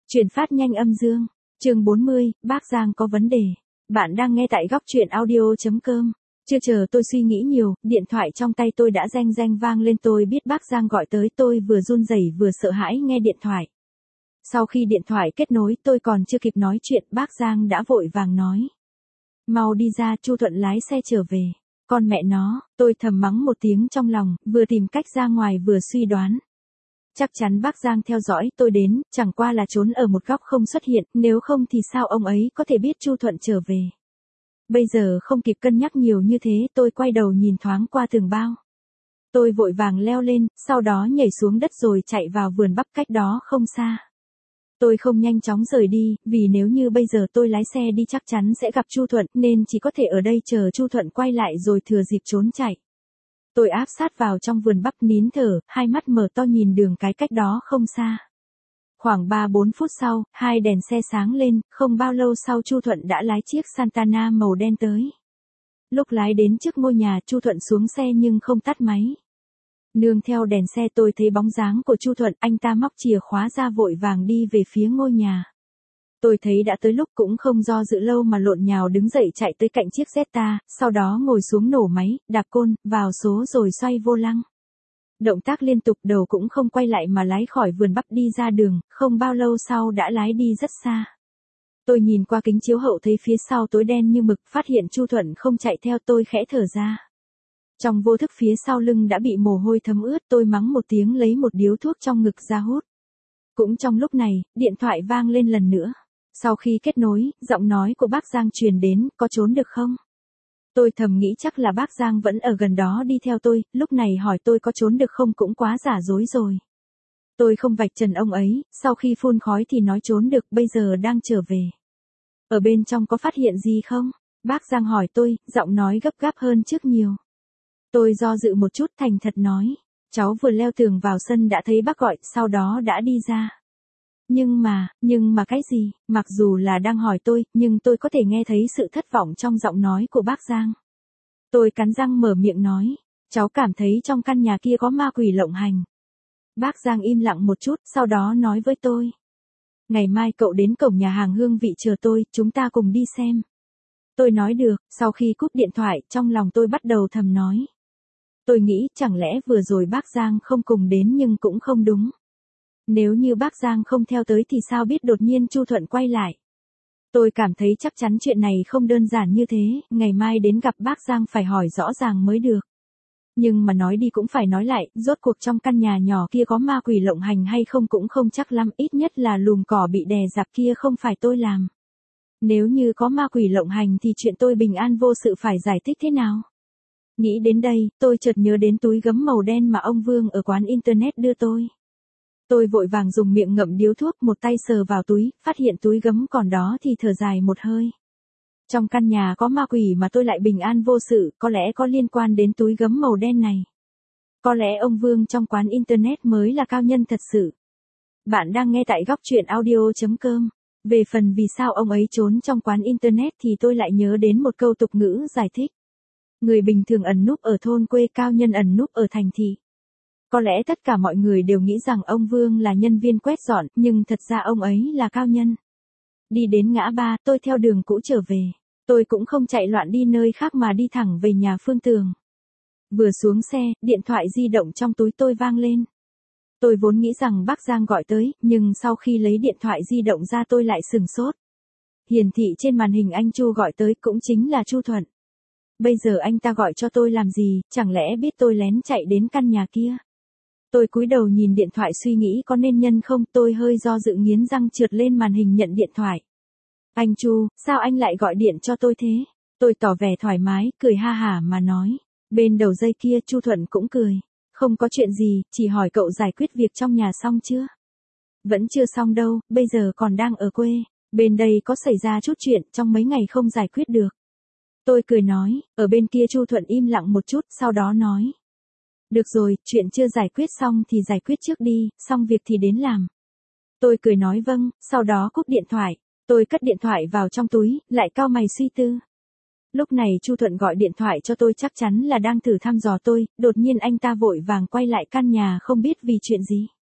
Chuyển phát nhanh âm dương. Chương 40, bác Giang có vấn đề. Bạn đang nghe tại góc truyện audio.com. Chưa chờ tôi suy nghĩ nhiều, điện thoại trong tay tôi đã reng reng vang lên, tôi biết bác Giang gọi tới, tôi vừa run rẩy vừa sợ hãi nghe điện thoại. Sau khi điện thoại kết nối, tôi còn chưa kịp nói chuyện, bác Giang đã vội vàng nói: "Mau đi ra, Chu Thuận lái xe trở về." Con mẹ nó, tôi thầm mắng một tiếng trong lòng, vừa tìm cách ra ngoài vừa suy đoán. Chắc chắn bác Giang theo dõi tôi đến, chẳng qua là trốn ở một góc không xuất hiện, nếu không thì sao ông ấy có thể biết Chu Thuận trở về. Bây giờ không kịp cân nhắc nhiều như thế, tôi quay đầu nhìn thoáng qua tường bao. Tôi vội vàng leo lên, sau đó nhảy xuống đất rồi chạy vào vườn bắp cách đó không xa. Tôi không nhanh chóng rời đi, vì nếu như bây giờ tôi lái xe đi chắc chắn sẽ gặp Chu Thuận, nên chỉ có thể ở đây chờ Chu Thuận quay lại rồi thừa dịp trốn chạy. Tôi áp sát vào trong vườn bắp nín thở, hai mắt mở to nhìn đường cái cách đó không xa. Khoảng 3-4 phút sau, hai đèn xe sáng lên, không bao lâu sau Chu Thuận đã lái chiếc Santana màu đen tới. Lúc lái đến trước ngôi nhà, Chu Thuận xuống xe nhưng không tắt máy. Nương theo đèn xe tôi thấy bóng dáng của Chu Thuận, anh ta móc chìa khóa ra vội vàng đi về phía ngôi nhà. Tôi thấy đã tới lúc cũng không do dự lâu mà lộn nhào đứng dậy chạy tới cạnh chiếc Jetta, sau đó ngồi xuống nổ máy, đạp côn, vào số rồi xoay vô lăng. Động tác liên tục, đầu cũng không quay lại mà lái khỏi vườn bắp đi ra đường, không bao lâu sau đã lái đi rất xa. Tôi nhìn qua kính chiếu hậu thấy phía sau tối đen như mực, phát hiện Chu Thuận không chạy theo, tôi khẽ thở ra. Trong vô thức phía sau lưng đã bị mồ hôi thấm ướt, tôi mắng một tiếng lấy một điếu thuốc trong ngực ra hút. Cũng trong lúc này, điện thoại vang lên lần nữa. Sau khi kết nối, giọng nói của bác Giang truyền đến: "Có trốn được không?" Tôi thầm nghĩ chắc là bác Giang vẫn ở gần đó đi theo tôi, lúc này hỏi tôi có trốn được không cũng quá giả dối rồi. Tôi không vạch trần ông ấy, sau khi phun khói thì nói trốn được, bây giờ đang trở về. "Ở bên trong có phát hiện gì không?" Bác Giang hỏi tôi, giọng nói gấp gáp hơn trước nhiều. Tôi do dự một chút, thành thật nói: "Cháu vừa leo tường vào sân đã thấy bác gọi, sau đó đã đi ra." Nhưng mà cái gì? Mặc dù là đang hỏi tôi, nhưng tôi có thể nghe thấy sự thất vọng trong giọng nói của bác Giang. Tôi cắn răng mở miệng nói: "Cháu cảm thấy trong căn nhà kia có ma quỷ lộng hành." Bác Giang im lặng một chút, sau đó nói với tôi: "Ngày mai cậu đến cổng nhà hàng Hương Vị chờ tôi, chúng ta cùng đi xem." Tôi nói được, sau khi cúp điện thoại, trong lòng tôi bắt đầu thầm nói. Tôi nghĩ chẳng lẽ vừa rồi bác Giang không cùng đến, nhưng cũng không đúng. Nếu như bác Giang không theo tới thì sao biết đột nhiên Chu Thuận quay lại. Tôi cảm thấy chắc chắn chuyện này không đơn giản như thế, ngày mai đến gặp bác Giang phải hỏi rõ ràng mới được. Nhưng mà nói đi cũng phải nói lại, rốt cuộc trong căn nhà nhỏ kia có ma quỷ lộng hành hay không cũng không chắc lắm, ít nhất là lùm cỏ bị đè dạp kia không phải tôi làm. Nếu như có ma quỷ lộng hành thì chuyện tôi bình an vô sự phải giải thích thế nào? Nghĩ đến đây, tôi chợt nhớ đến túi gấm màu đen mà ông Vương ở quán internet đưa tôi. Tôi vội vàng dùng miệng ngậm điếu thuốc, một tay sờ vào túi, phát hiện túi gấm còn đó thì thở dài một hơi. Trong căn nhà có ma quỷ mà tôi lại bình an vô sự, có lẽ có liên quan đến túi gấm màu đen này. Có lẽ ông Vương trong quán internet mới là cao nhân thật sự. Bạn đang nghe tại góc truyện audio.com. Về phần vì sao ông ấy trốn trong quán internet thì tôi lại nhớ đến một câu tục ngữ giải thích. Người bình thường ẩn núp ở thôn quê, cao nhân ẩn núp ở thành thị. Có lẽ tất cả mọi người đều nghĩ rằng ông Vương là nhân viên quét dọn, nhưng thật ra ông ấy là cao nhân. Đi đến ngã ba, tôi theo đường cũ trở về. Tôi cũng không chạy loạn đi nơi khác mà đi thẳng về nhà Phương Tường. Vừa xuống xe, điện thoại di động trong túi tôi vang lên. Tôi vốn nghĩ rằng bác Giang gọi tới, nhưng sau khi lấy điện thoại di động ra tôi lại sửng sốt. Hiển thị trên màn hình anh Chu gọi tới, cũng chính là Chu Thuận. Bây giờ anh ta gọi cho tôi làm gì, chẳng lẽ biết tôi lén chạy đến căn nhà kia? Tôi cúi đầu nhìn điện thoại suy nghĩ có nên nhân không, tôi hơi do dự nghiến răng trượt lên màn hình nhận điện thoại. "Anh Chu, sao anh lại gọi điện cho tôi thế?" Tôi tỏ vẻ thoải mái, cười ha hả mà nói. Bên đầu dây kia Chu Thuận cũng cười. "Không có chuyện gì, chỉ hỏi cậu giải quyết việc trong nhà xong chưa?" "Vẫn chưa xong đâu, bây giờ còn đang ở quê. Bên đây có xảy ra chút chuyện, trong mấy ngày không giải quyết được." Tôi cười nói. Ở bên kia Chu Thuận im lặng một chút, sau đó nói. "Được rồi, chuyện chưa giải quyết xong thì giải quyết trước đi, xong việc thì đến làm." Tôi cười nói vâng, sau đó cúp điện thoại. Tôi cất điện thoại vào trong túi, lại cau mày suy tư. Lúc này Chu Thuận gọi điện thoại cho tôi chắc chắn là đang thử thăm dò tôi, đột nhiên anh ta vội vàng quay lại căn nhà không biết vì chuyện gì.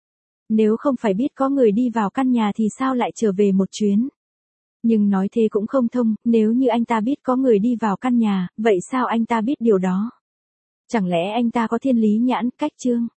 Nếu không phải biết có người đi vào căn nhà thì sao lại trở về một chuyến? Nhưng nói thế cũng không thông, nếu như anh ta biết có người đi vào căn nhà, vậy sao anh ta biết điều đó? Chẳng lẽ anh ta có thiên lý nhãn, cách chương?